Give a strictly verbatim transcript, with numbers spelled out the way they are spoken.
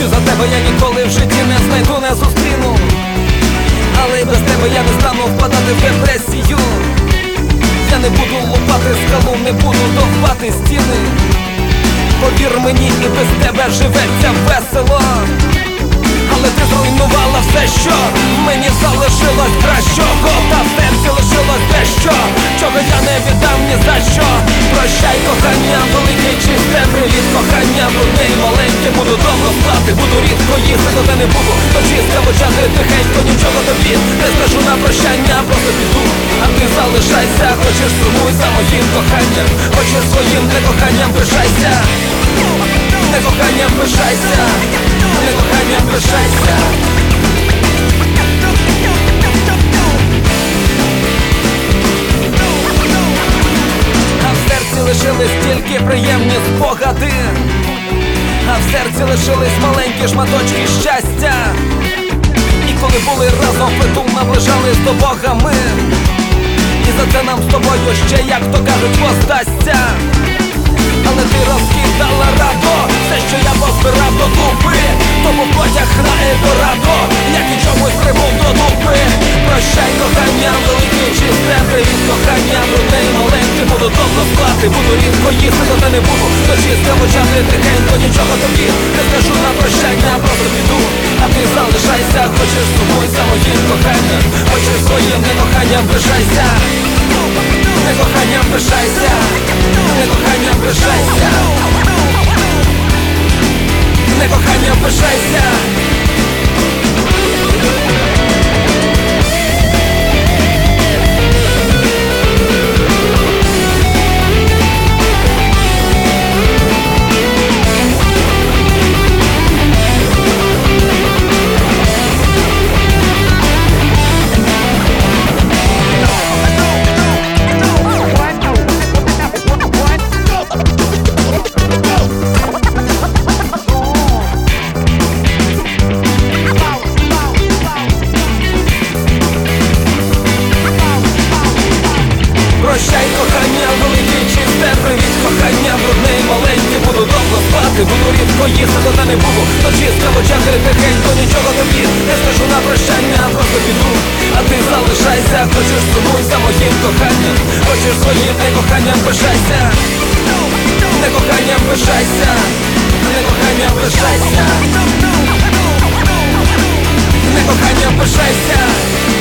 що за тебе я ніколи в житті не знайду, не зустріну. Але й без тебе я не стану впадати в депресію. Я не буду лупати скалу, не буду довбати стіни. Повір мені, і без тебе живеться весело. Але ти зруйнувала все, що в мені залишилось кращого. Та в серці лишилось дещо, чого я не віддам ні за що. Прощай, кохання, велике чисте, привіт, кохання, брудне і маленьке. Буду довго спати, буду рідко їсти, але не буду дочиска почати тихенько, нічого тобі не скажу на прощання, просто піду. А ти залишайся, хочеш сумуй за моїм коханням, хочеш своїм некоханням пишайся. Некоханням пишайся, некоханням пишайся. А в серці лишились тільки приємні спогади, а в серці лишились маленькі шматочки щастя. І коли були разом, притул наближались до Бога ми. І за це нам з тобою ще, як то кажуть, воздасться. Але ти розкидала радо все, що я позбирав до дупи. Тому потяг на Ельдорадо, як і чомусь прибув до дупи. Прощай, кохання, велике чисте, привіт, кохання, брудне і маленьке. Буду довго спати, буду рідко їсти, але не буду дочиска почати тихенько, нічого тобі не скажу на прощання, просто піду. А ти залишайся, хочеш сумуй за моїм коханням, хочеш своїм некоханням пишайся. Некоханням пишайся, некоханням пишайся, некоханням пишайся. Прощай, кохання, велике чисте, привіт, кохання, брудне і маленьке. Буду довго спати, буду рідко їсти, але не буду дочиска почати тихенько, нічого тобі не скажу на прощання, просто піду. А ти залишайся, хочеш сумуй за моїм коханням, хочеш своїм некоханням пишайся. Некоханням пишайся, некоханням пишайся, некоханням пишайся.